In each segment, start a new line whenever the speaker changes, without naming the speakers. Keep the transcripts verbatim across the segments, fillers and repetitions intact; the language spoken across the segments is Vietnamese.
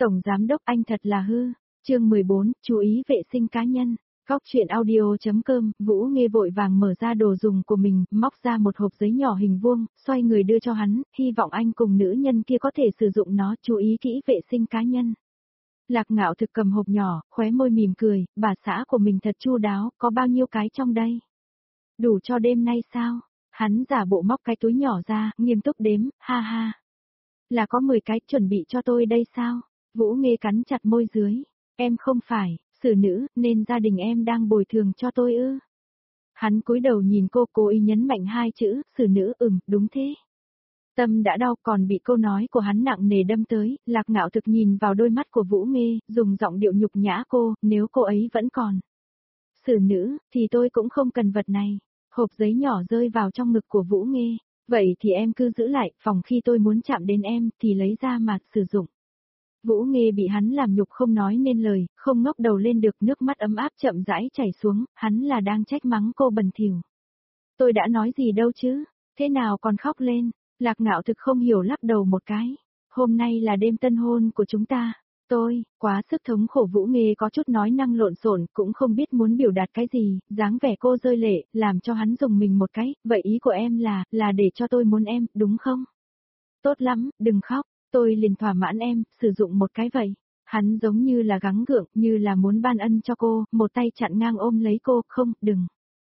Tổng giám đốc anh thật là hư. Chương mười bốn, chú ý vệ sinh cá nhân. Góc chuyện audio.com, Vũ Nghê vội vàng mở ra đồ dùng của mình, móc ra một hộp giấy nhỏ hình vuông, xoay người đưa cho hắn, hy vọng anh cùng nữ nhân kia có thể sử dụng nó, chú ý kỹ vệ sinh cá nhân. Lạc Ngạo Thực cầm hộp nhỏ, khóe môi mỉm cười, bà xã của mình thật chu đáo, có bao nhiêu cái trong đây? Đủ cho đêm nay sao? Hắn giả bộ móc cái túi nhỏ ra, nghiêm túc đếm, ha ha. Là có mười cái, chuẩn bị cho tôi đây sao? Vũ Nghê cắn chặt môi dưới. Em không phải, xử nữ, nên gia đình em đang bồi thường cho tôi ư. Hắn cúi đầu nhìn cô, cố ý nhấn mạnh hai chữ, xử nữ, ừm, đúng thế. Tâm đã đau, còn bị câu nói của hắn nặng nề đâm tới, Lạc Ngạo Thực nhìn vào đôi mắt của Vũ Nghê, dùng giọng điệu nhục nhã cô, nếu cô ấy vẫn còn xử nữ, thì tôi cũng không cần vật này. Hộp giấy nhỏ rơi vào trong ngực của Vũ Nghê. Vậy thì em cứ giữ lại, phòng khi tôi muốn chạm đến em, thì lấy ra mà sử dụng. Vũ Nghê bị hắn làm nhục không nói nên lời, không ngóc đầu lên được, nước mắt ấm áp chậm rãi chảy xuống, hắn là đang trách mắng cô bẩn thỉu. Tôi đã nói gì đâu chứ, thế nào còn khóc lên? Lạc Ngạo Thực không hiểu, lắc đầu một cái. Hôm nay là đêm tân hôn của chúng ta. Tôi, quá sức thống khổ. Vũ Nghê có chút nói năng lộn xộn, cũng không biết muốn biểu đạt cái gì, dáng vẻ cô rơi lệ, làm cho hắn dùng mình một cái, vậy ý của em là, là để cho tôi muốn em, đúng không? Tốt lắm, đừng khóc, tôi liền thỏa mãn em, sử dụng một cái vậy. Hắn giống như là gắng gượng, như là muốn ban ân cho cô, một tay chặn ngang ôm lấy cô, không, đừng.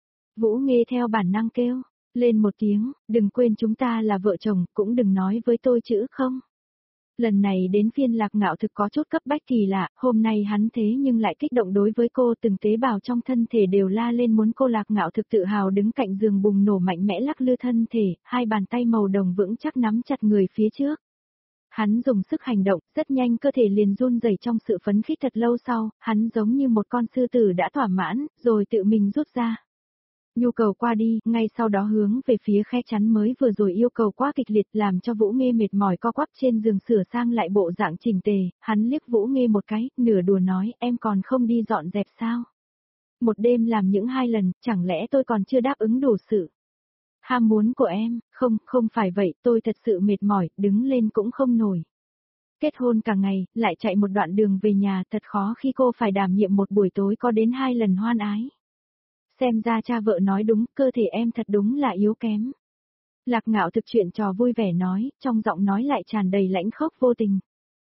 Vũ Nghê theo bản năng kêu lên một tiếng, đừng quên chúng ta là vợ chồng, cũng đừng nói với tôi chữ không. Lần này đến phiên Lạc Ngạo Thực có chút cấp bách kỳ lạ, hôm nay hắn thế nhưng lại kích động đối với cô, từng tế bào trong thân thể đều la lên muốn cô. Lạc Ngạo Thực tự hào đứng cạnh giường bùng nổ mạnh mẽ lắc lư thân thể, hai bàn tay màu đồng vững chắc nắm chặt người phía trước. Hắn dùng sức hành động, rất nhanh cơ thể liền run rẩy trong sự phấn khích. Thật lâu sau, hắn giống như một con sư tử đã thỏa mãn, rồi tự mình rút ra. Nhu cầu qua đi, ngay sau đó hướng về phía khe chắn mới vừa rồi yêu cầu quá kịch liệt, làm cho Vũ Nghê mệt mỏi co quắp trên giường sửa sang lại bộ dạng chỉnh tề. Hắn liếc Vũ Nghê một cái, nửa đùa nói, em còn không đi dọn dẹp sao? Một đêm làm những hai lần, chẳng lẽ tôi còn chưa đáp ứng đủ sự ham muốn của em? Không, không phải vậy, tôi thật sự mệt mỏi, đứng lên cũng không nổi. Kết hôn cả ngày, lại chạy một đoạn đường về nhà, thật khó khi cô phải đảm nhiệm một buổi tối có đến hai lần hoan ái. Xem ra cha vợ nói đúng, cơ thể em thật đúng là yếu kém. Lạc Ngạo Thực chuyện trò vui vẻ nói, trong giọng nói lại tràn đầy lãnh khốc vô tình.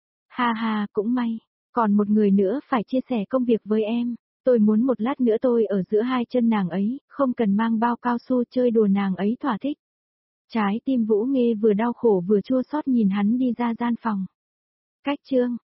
Ha ha, cũng may, còn một người nữa phải chia sẻ công việc với em. Tôi muốn một lát nữa tôi ở giữa hai chân nàng ấy, không cần mang bao cao su, chơi đùa nàng ấy thỏa thích. Trái tim Vũ Nghê vừa đau khổ vừa chua xót nhìn hắn đi ra gian phòng. Cách chương